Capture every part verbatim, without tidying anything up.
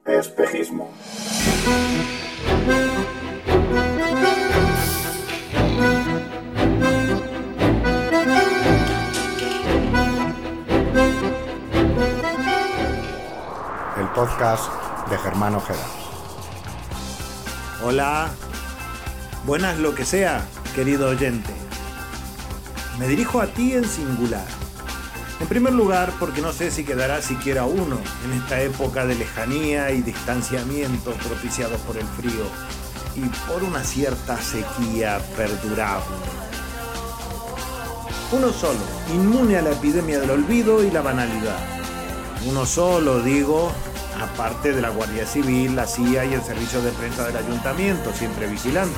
Espejismo. El podcast de Germán Ojeda. Hola, buenas lo que sea, querido oyente. Me dirijo a ti en singular. En primer lugar, porque no sé si quedará siquiera uno en esta época de lejanía y distanciamiento propiciados por el frío y por una cierta sequía perdurable. Uno solo, inmune a la epidemia del olvido y la banalidad. Uno solo, digo, aparte de la Guardia Civil, la C I A y el servicio de prensa del ayuntamiento, siempre vigilantes.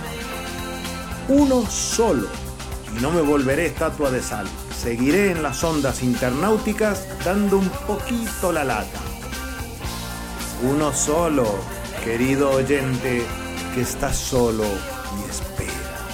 Uno solo, y no me volveré estatua de sal. Seguiré en las ondas internáuticas dando un poquito la lata. Uno solo, querido oyente, que está solo y espera.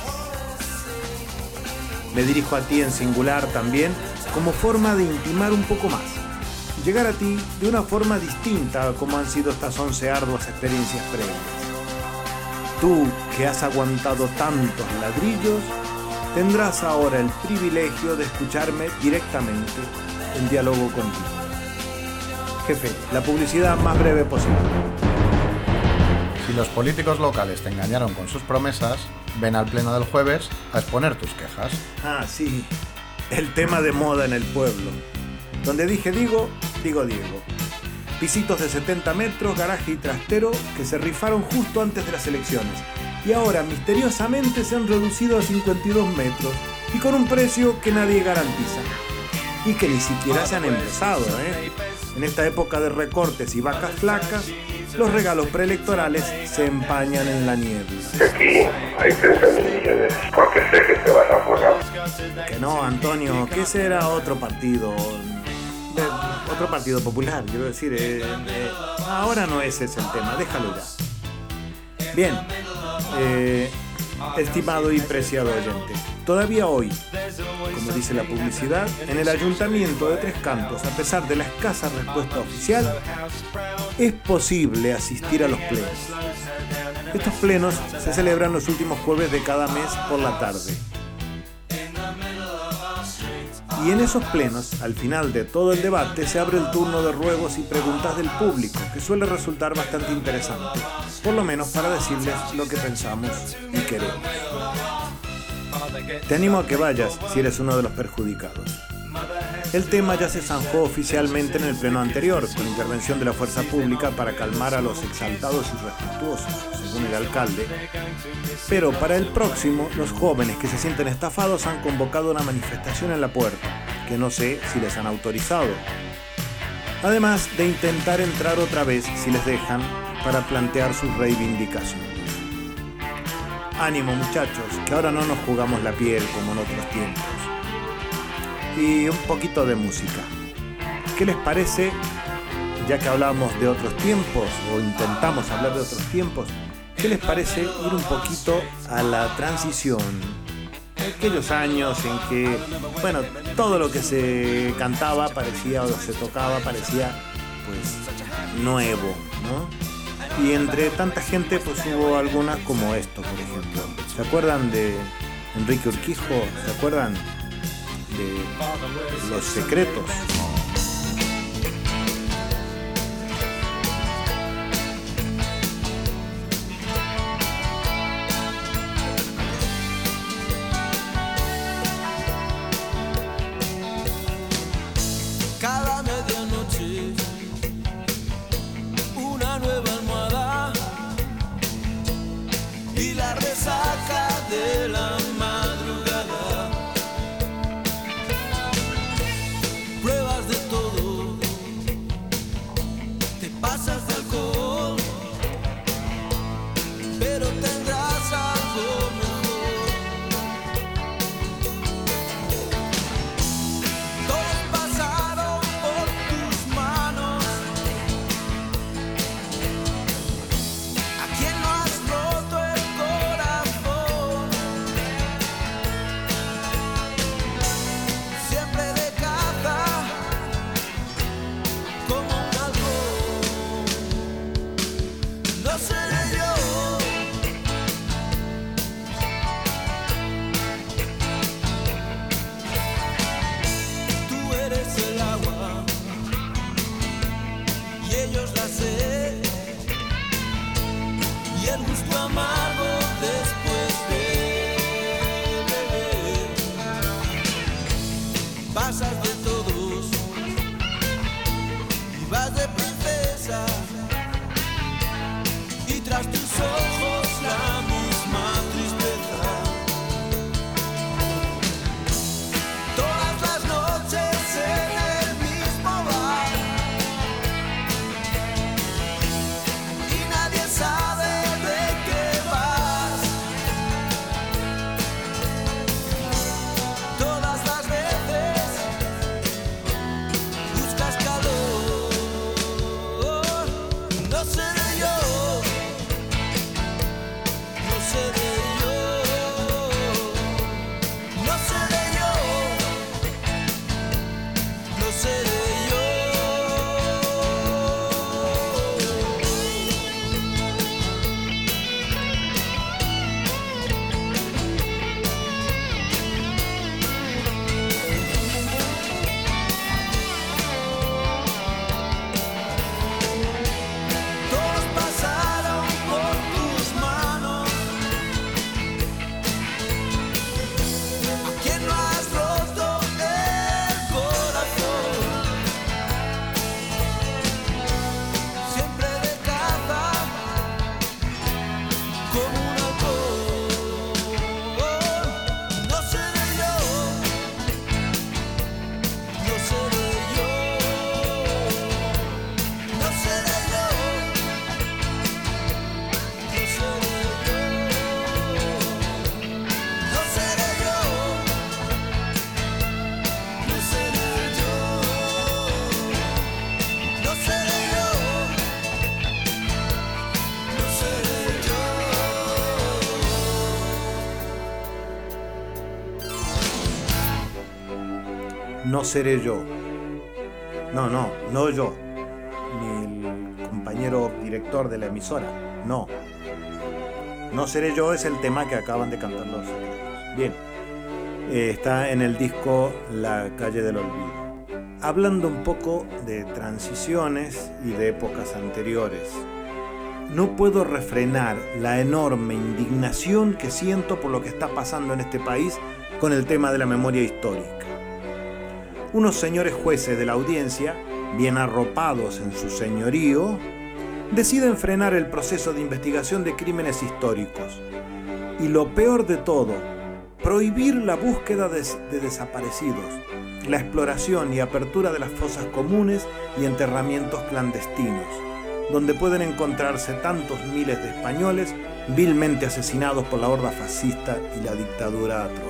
Me dirijo a ti en singular también como forma de intimar un poco más. Llegar a ti de una forma distinta a como han sido estas once arduas experiencias previas. Tú, que has aguantado tantos ladrillos, tendrás ahora el privilegio de escucharme directamente en diálogo contigo. Jefe, la publicidad más breve posible. Si los políticos locales te engañaron con sus promesas, ven al pleno del jueves a exponer tus quejas. Ah, sí, el tema de moda en el pueblo. Donde dije digo, digo Diego. Pisitos de setenta metros, garaje y trastero que se rifaron justo antes de las elecciones. Y ahora misteriosamente se han reducido a cincuenta y dos metros y con un precio que nadie garantiza. Y que ni siquiera se han empezado, ¿eh? En esta época de recortes y vacas flacas, los regalos preelectorales se empañan en la niebla. Aquí hay tres millones porque sé que te vas a forrar. Que no, Antonio, que ese era otro partido. De, otro partido popular, quiero decir. Eh, eh, ahora no ese es el tema, déjalo ya. Bien. Eh, estimado y preciado oyente, todavía hoy, como dice la publicidad, en el Ayuntamiento de Tres Cantos, a pesar de la escasa respuesta oficial, es posible asistir a los plenos. Estos plenos se celebran los últimos jueves de cada mes por la tarde. Y en esos plenos, al final de todo el debate, se abre el turno de ruegos y preguntas del público, que suele resultar bastante interesante, por lo menos para decirles lo que pensamos y queremos. Te animo a que vayas si eres uno de los perjudicados. El tema ya se zanjó oficialmente en el pleno anterior, con intervención de la fuerza pública para calmar a los exaltados y respetuosos, según el alcalde. Pero para el próximo, los jóvenes que se sienten estafados han convocado una manifestación en la puerta, que no sé si les han autorizado. Además de intentar entrar otra vez, si les dejan, para plantear sus reivindicaciones. Ánimo, muchachos, que ahora no nos jugamos la piel como en otros tiempos. Y un poquito de música. ¿Qué les parece, ya que hablamos de otros tiempos, o intentamos hablar de otros tiempos, qué les parece ir un poquito a la transición? Aquellos años en que, bueno, todo lo que se cantaba parecía, o se tocaba, parecía, pues, nuevo, ¿no? Y entre tanta gente, pues hubo algunas como esto, por ejemplo. ¿Se acuerdan de Enrique Urquijo? ¿Se acuerdan de Los Secretos? Cada medianoche una nueva almohada y la resaca de la madrugada. Pruebas mesa y tras tus ojos la misma tristeza. Todas las noches en el mismo bar y nadie sabe de qué vas. Todas las veces buscas calor. No seré yo, no seré yo, no seré yo, no seré yo. Todos pasaron por tus manos. ¿A quién no has roto el corazón? Siempre de caza como un halcón. No seré yo, no seré yo, no seré yo, no seré yo, no seré yo, no seré yo, no seré yo, no seré yo. No seré yo. No, no, no yo. Ni el compañero director de la emisora. No. No seré yo es el tema que acaban de cantar los secretos. Bien. Eh, está en el disco La calle del olvido. Hablando un poco de transiciones y de épocas anteriores. No puedo refrenar la enorme indignación que siento por lo que está pasando en este país con el tema de la memoria histórica. Unos señores jueces de la audiencia, bien arropados en su señorío, deciden frenar el proceso de investigación de crímenes históricos. Y lo peor de todo, prohibir la búsqueda de, de desaparecidos, la exploración y apertura de las fosas comunes y enterramientos clandestinos, donde pueden encontrarse tantos miles de españoles vilmente asesinados por la horda fascista y la dictadura atroz.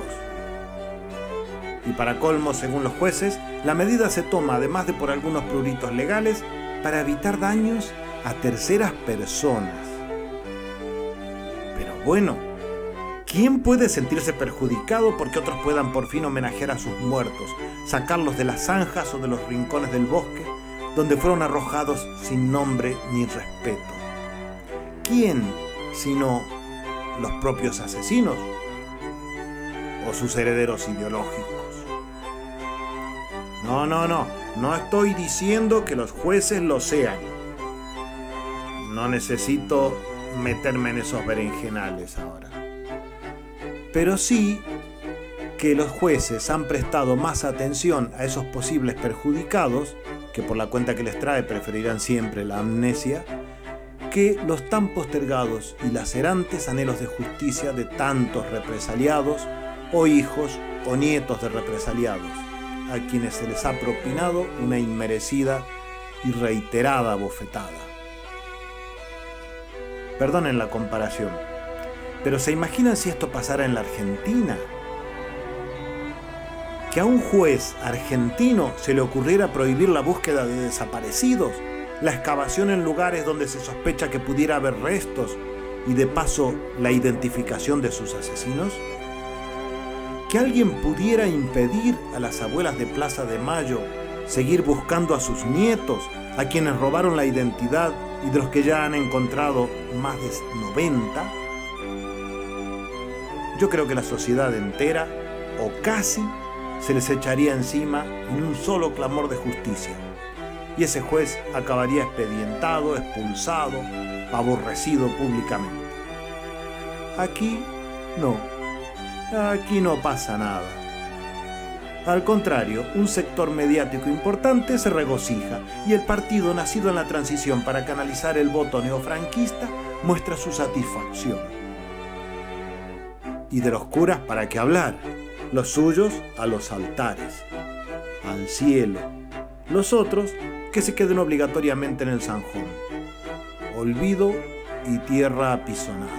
Y para colmo, según los jueces, la medida se toma, además de por algunos pruritos legales, para evitar daños a terceras personas. Pero bueno, ¿quién puede sentirse perjudicado porque otros puedan por fin homenajear a sus muertos, sacarlos de las zanjas o de los rincones del bosque, donde fueron arrojados sin nombre ni respeto? ¿Quién, sino los propios asesinos o sus herederos ideológicos? No, no, no, no estoy diciendo que los jueces lo sean. No necesito meterme en esos berenjenales ahora. Pero sí que los jueces han prestado más atención a esos posibles perjudicados, que por la cuenta que les trae preferirán siempre la amnesia, que los tan postergados y lacerantes anhelos de justicia de tantos represaliados o hijos o nietos de represaliados, a quienes se les ha propinado una inmerecida y reiterada bofetada. Perdonen la comparación, pero ¿se imaginan si esto pasara en la Argentina? Que a un juez argentino se le ocurriera prohibir la búsqueda de desaparecidos, la excavación en lugares donde se sospecha que pudiera haber restos y de paso la identificación de sus asesinos. Que alguien pudiera impedir a las abuelas de Plaza de Mayo seguir buscando a sus nietos, a quienes robaron la identidad y de los que ya han encontrado más de noventa. Yo creo que la sociedad entera, o casi, se les echaría encima en un solo clamor de justicia. Y ese juez acabaría expedientado, expulsado, aborrecido públicamente. Aquí no. Aquí no pasa nada. Al contrario, un sector mediático importante se regocija y el partido nacido en la transición para canalizar el voto neofranquista muestra su satisfacción. Y de los curas, ¿para qué hablar? Los suyos a los altares, al cielo. Los otros que se queden obligatoriamente en el zanjón. Olvido y tierra apisonada.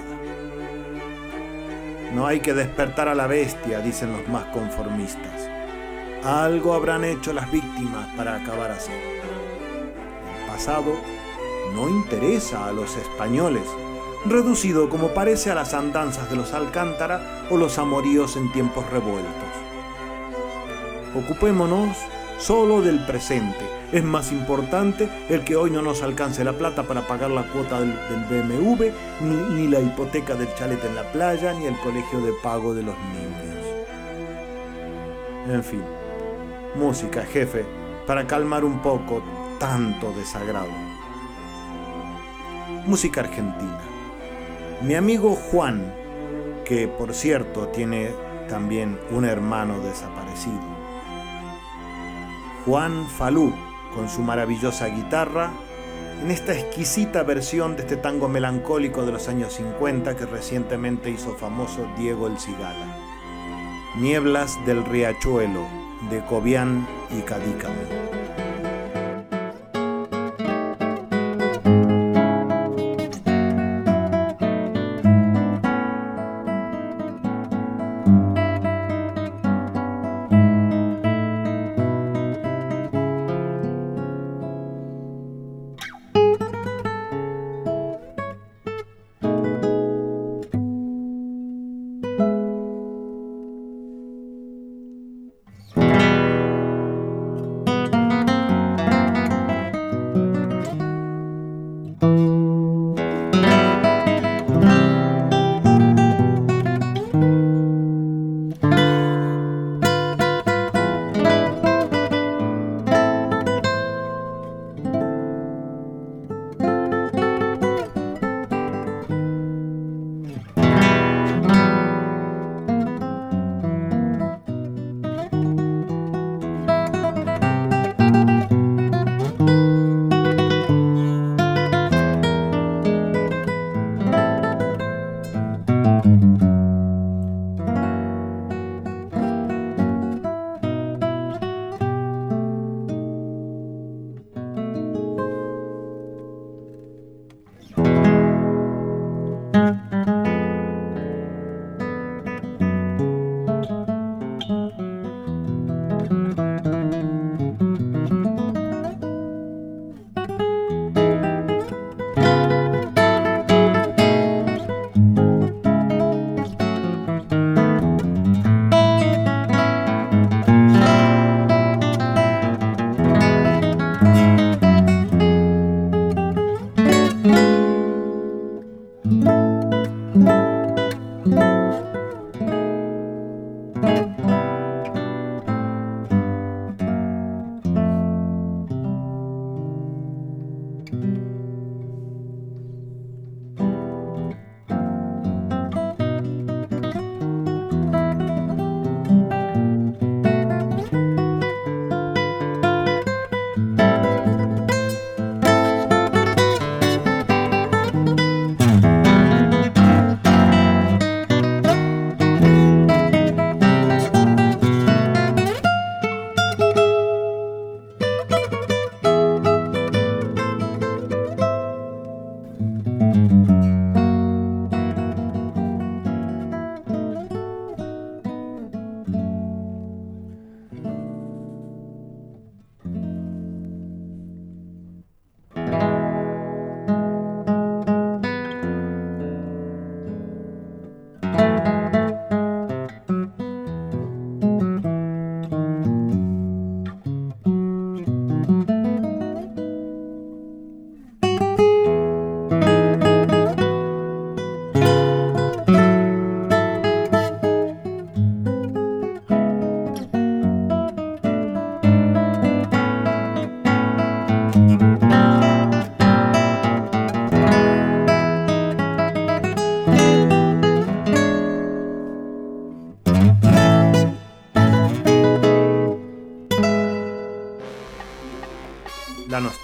No hay que despertar a la bestia, dicen los más conformistas. Algo habrán hecho las víctimas para acabar así. El pasado no interesa a los españoles, reducido como parece a las andanzas de los Alcántara o los amoríos en tiempos revueltos. Ocupémonos solo del presente. Es más importante el que hoy no nos alcance la plata para pagar la cuota del, del B M W, ni, ni la hipoteca del chalet en la playa, ni el colegio de pago de los niños. En fin, música, jefe, para calmar un poco tanto desagrado. Música argentina. Mi amigo Juan, que por cierto tiene también un hermano desaparecido. Juan Falú, con su maravillosa guitarra, en esta exquisita versión de este tango melancólico de los años cincuenta que recientemente hizo famoso Diego El Cigala. Nieblas del Riachuelo, de Cobián y Cadícamo.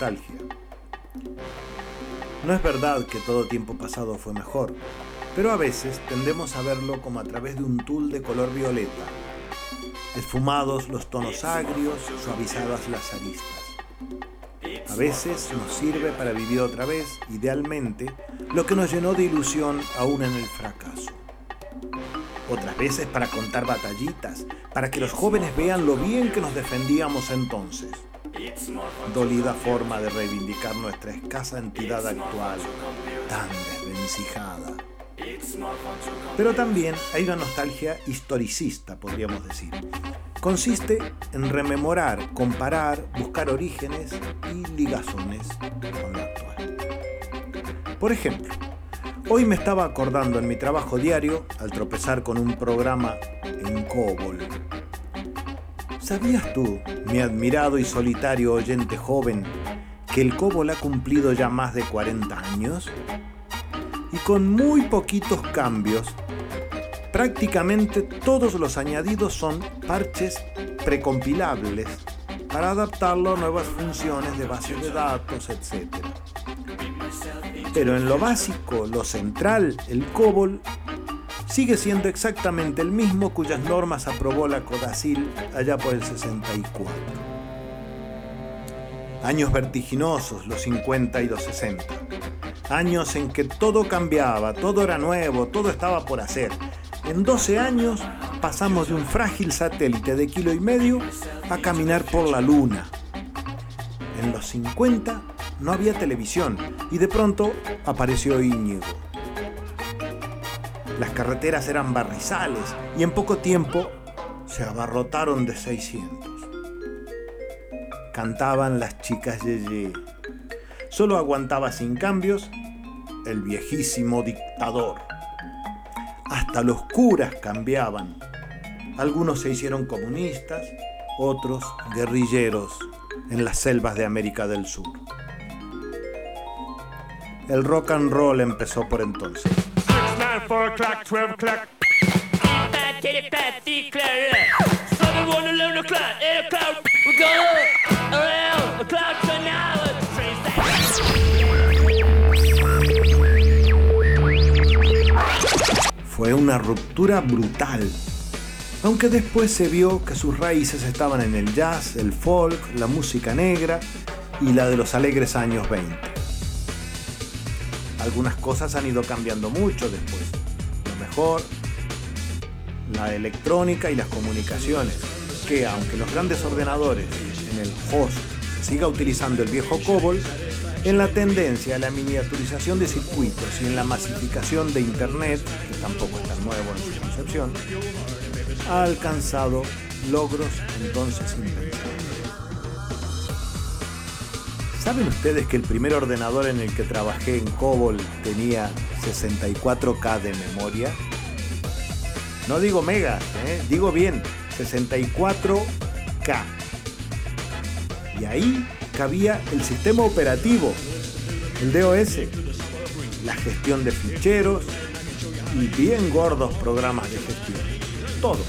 nostalgia. No es verdad que todo tiempo pasado fue mejor, pero a veces tendemos a verlo como a través de un tul de color violeta, esfumados los tonos agrios, suavizadas las aristas. A veces nos sirve para vivir otra vez, idealmente, lo que nos llenó de ilusión aún en el fracaso. Otras veces para contar batallitas, para que los jóvenes vean lo bien que nos defendíamos entonces. Dolida forma de reivindicar nuestra escasa entidad actual, tan desvencijada. Pero también hay una nostalgia historicista, podríamos decir. Consiste en rememorar, comparar, buscar orígenes y ligazones con lo actual. Por ejemplo, hoy me estaba acordando en mi trabajo diario al tropezar con un programa en COBOL. ¿Sabías tú, mi admirado y solitario oyente joven, que el COBOL ha cumplido ya más de cuarenta años? Y con muy poquitos cambios, prácticamente todos los añadidos son parches precompilables para adaptarlo a nuevas funciones de base de datos, etcétera. Pero en lo básico, lo central, el COBOL sigue siendo exactamente el mismo cuyas normas aprobó la Codacil allá por el sesenta y cuatro. Años vertiginosos, los cincuenta y los sesenta. Años en que todo cambiaba, todo era nuevo, todo estaba por hacer. En doce años pasamos de un frágil satélite de kilo y medio a caminar por la luna. En los cincuenta no había televisión y de pronto apareció Íñigo. Las carreteras eran barrizales y en poco tiempo se abarrotaron de seiscientos. Cantaban las chicas Yeye. Solo aguantaba sin cambios el viejísimo dictador. Hasta los curas cambiaban. Algunos se hicieron comunistas, otros guerrilleros en las selvas de América del Sur. El rock and roll empezó por entonces. Fue una ruptura brutal, aunque después se vio que sus raíces estaban en el jazz, el folk, la música negra y la de los alegres años veinte. Algunas cosas han ido cambiando mucho después. Lo mejor, la electrónica y las comunicaciones, que aunque los grandes ordenadores en el host siga utilizando el viejo COBOL, en la tendencia a la miniaturización de circuitos y en la masificación de Internet, que tampoco es tan nuevo en su concepción, ha alcanzado logros entonces impensables. ¿Saben ustedes que el primer ordenador en el que trabajé en COBOL tenía sesenta y cuatro K de memoria? No digo megas, ¿eh? Digo bien, sesenta y cuatro K. Y ahí cabía el sistema operativo, el D O S, la gestión de ficheros y bien gordos programas de gestión. Todo.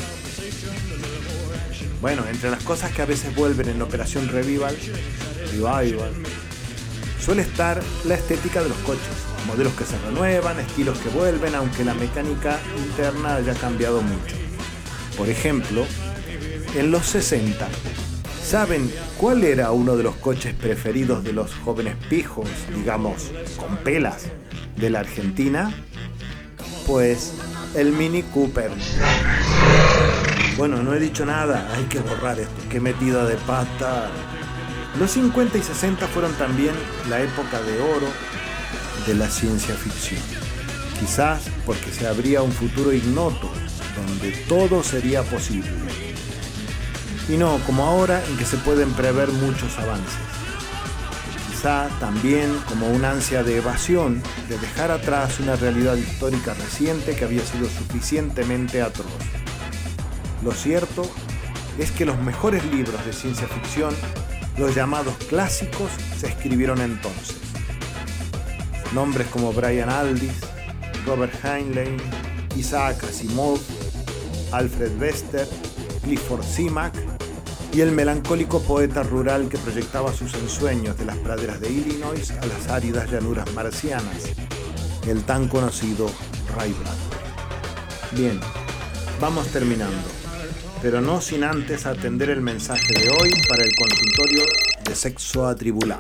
Bueno, entre las cosas que a veces vuelven en Operación Revival, Revival, suele estar la estética de los coches, modelos que se renuevan, estilos que vuelven, aunque la mecánica interna haya cambiado mucho. Por ejemplo, en los sesenta, ¿saben cuál era uno de los coches preferidos de los jóvenes pijos, digamos, con pelas, de la Argentina? Pues el Mini Cooper. Bueno, no he dicho nada, hay que borrar esto, qué metida de pata. Los cincuenta y sesenta fueron también la época de oro de la ciencia ficción. Quizás porque se abría un futuro ignoto, donde todo sería posible. Y no como ahora en que se pueden prever muchos avances. Quizá también como una ansia de evasión, de dejar atrás una realidad histórica reciente que había sido suficientemente atroz. Lo cierto es que los mejores libros de ciencia ficción, los llamados clásicos, se escribieron entonces. Nombres como Brian Aldiss, Robert Heinlein, Isaac Asimov, Alfred Bester, Clifford Simak, y el melancólico poeta rural que proyectaba sus ensueños de las praderas de Illinois a las áridas llanuras marcianas, el tan conocido Ray Bradbury. Bien, vamos terminando, pero no sin antes atender el mensaje de hoy para el consultorio de sexo atribulado.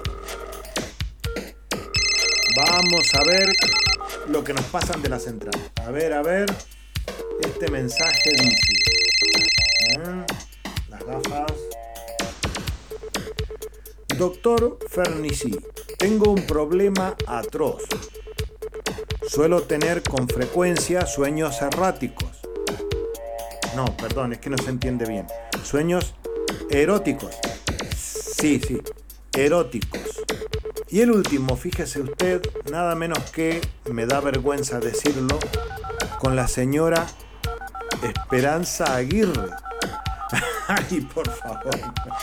Vamos a ver lo que nos pasan de la central. A ver, a ver, este mensaje dice... ¿eh? Las gafas. Doctor Fernici, tengo un problema atroz. Suelo tener con frecuencia sueños erráticos. No, perdón, es que no se entiende bien. Sueños eróticos. Sí, sí, eróticos. Y el último, fíjese usted, nada menos que, me da vergüenza decirlo, con la señora Esperanza Aguirre. Ay, por favor.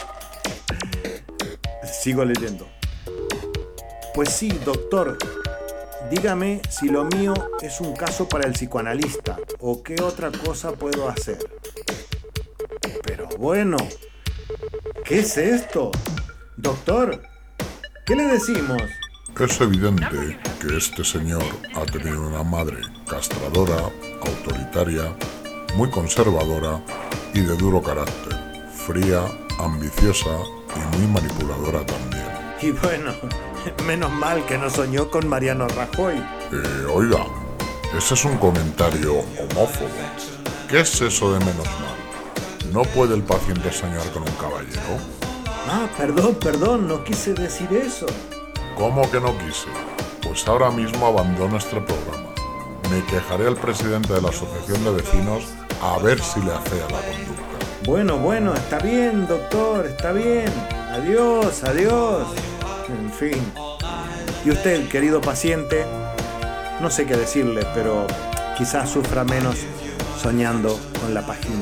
Sigo leyendo. Pues sí, doctor. Dígame si lo mío es un caso para el psicoanalista o qué otra cosa puedo hacer. Pero bueno, ¿qué es esto? Doctor, ¿qué le decimos? Es evidente que este señor ha tenido una madre castradora, autoritaria, muy conservadora y de duro carácter, fría, ambiciosa y muy manipuladora también. Y bueno, menos mal que no soñó con Mariano Rajoy. Eh, oiga, ese es un comentario homófobo. ¿Qué es eso de menos mal? ¿No puede el paciente soñar con un caballero? Ah, perdón, perdón, no quise decir eso. ¿Cómo que no quise? Pues ahora mismo abandono este programa. Me quejaré al presidente de la asociación de vecinos a ver si le afea la conducta. Bueno, bueno, está bien, doctor, está bien. Adiós, adiós. En fin. Y usted, querido paciente, no sé qué decirle, pero quizás sufra menos soñando con la página.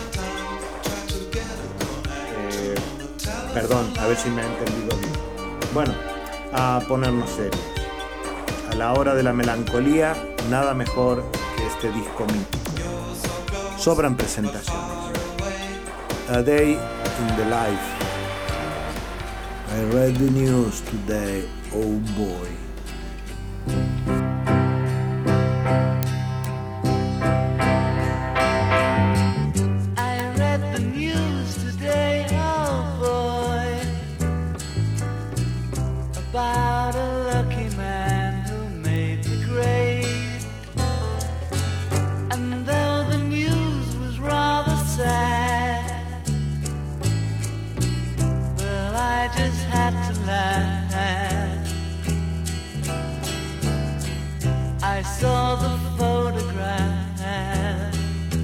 Eh, perdón, a ver si me ha entendido bien. Bueno, a ponernos serios. A la hora de la melancolía, nada mejor que este disco mítico. Sobran presentaciones. A Day in the Life. I read the news today, oh boy. I read the news today, oh boy, about a lucky man who made the grade. And though the news was rather sad, well, I just had to laugh. I saw the photograph.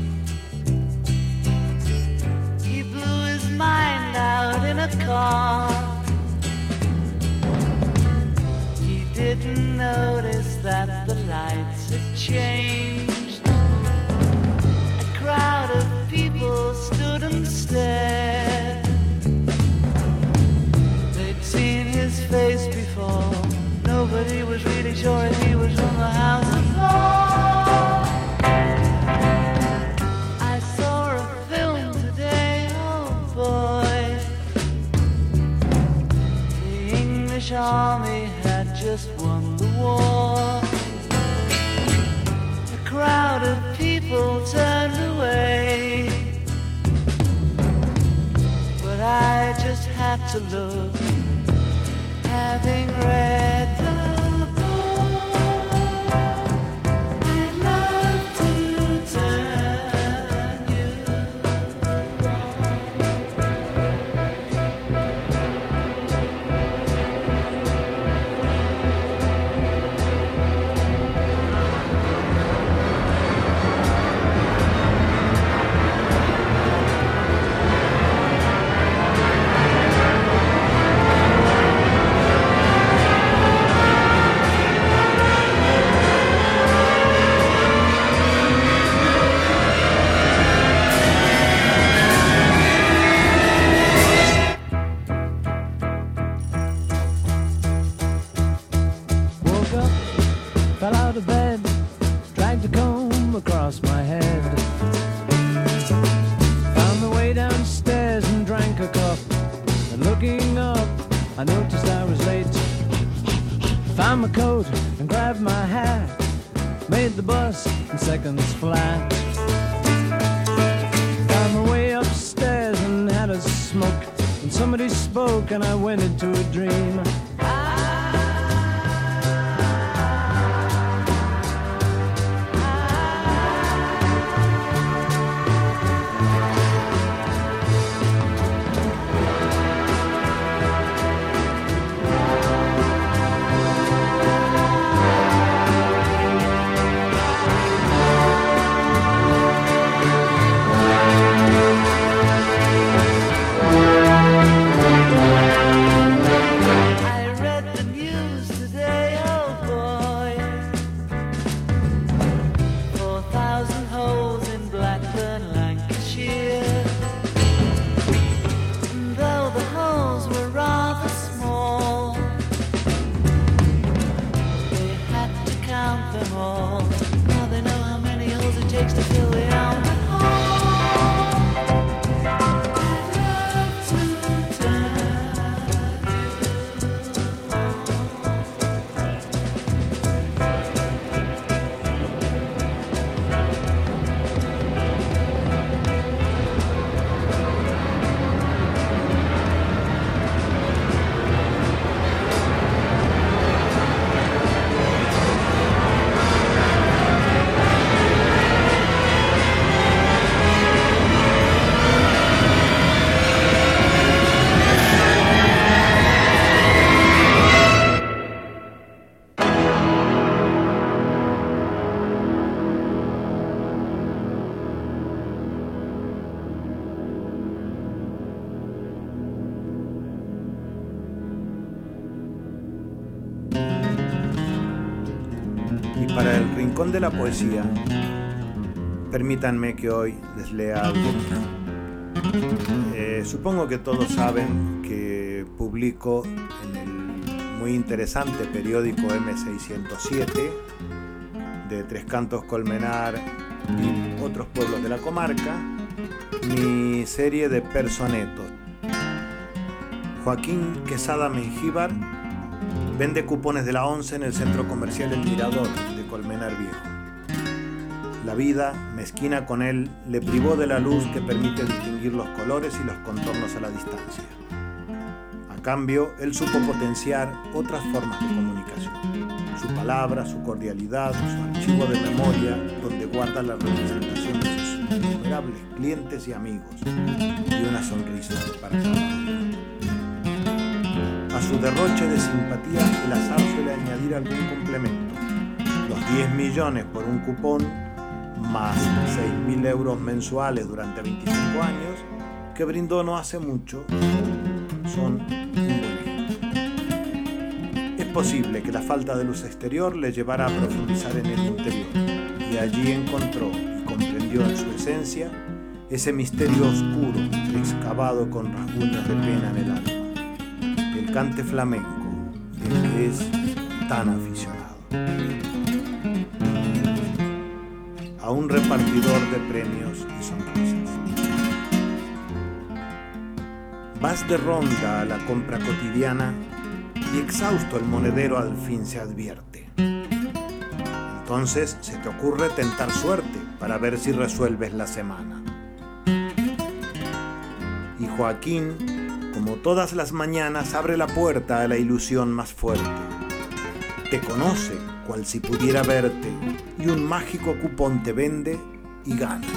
He blew his mind out in a car. He didn't notice that the lights had changed. A crowd of people stood and stared. They'd seen his face before. Nobody was really sure if he was from the House of Lords. I saw a film today, oh boy. The English army had just won the war. A crowd of people turned away, but I just had to look, having read the across my head. Found the way downstairs and drank a cup. on my coat and grabbed my hat, made the bus in seconds flat. Found my way upstairs and had a smoke, and somebody spoke and I went into a dream. Para el rincón de la poesía, permítanme que hoy les lea algo. Eh, supongo que todos saben que publico en el muy interesante periódico eme seiscientos siete de Tres Cantos, Colmenar y otros pueblos de la comarca, mi serie de personetos. Joaquín Quesada Mengíbar vende cupones de la once en el centro comercial El Mirador de Colmenar Viejo. La vida, mezquina con él, le privó de la luz que permite distinguir los colores y los contornos a la distancia. A cambio, él supo potenciar otras formas de comunicación. Su palabra, su cordialidad, su archivo de memoria, donde guarda la representación de sus innumerables clientes y amigos, y una sonrisa para cada uno. A su derroche de simpatía, el azar suele añadir algún complemento. Los diez millones por un cupón, más seis mil euros mensuales durante veinticinco años, que brindó no hace mucho, son un buen ejemplo. Es posible que la falta de luz exterior le llevara a profundizar en el interior, y allí encontró y comprendió en su esencia ese misterio oscuro, excavado con rasguños de pena en el alma. El cante flamenco, del que es tan aficionado. A un repartidor de premios y sonrisas. Vas de ronda a la compra cotidiana y exhausto el monedero al fin se advierte. Entonces se te ocurre tentar suerte para ver si resuelves la semana. Y Joaquín, como todas las mañanas, abre la puerta a la ilusión más fuerte. Te conoce cual si pudiera verte y un mágico cupón te vende y ganas.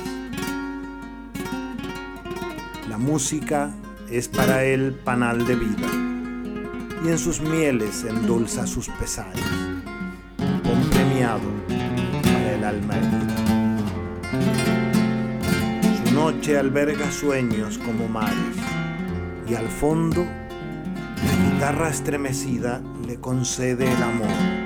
La música es para él panal de vida y en sus mieles endulza sus pesares. Un premiado para el alma herida. Su noche alberga sueños como mares. Y al fondo, la guitarra estremecida le concede el amor.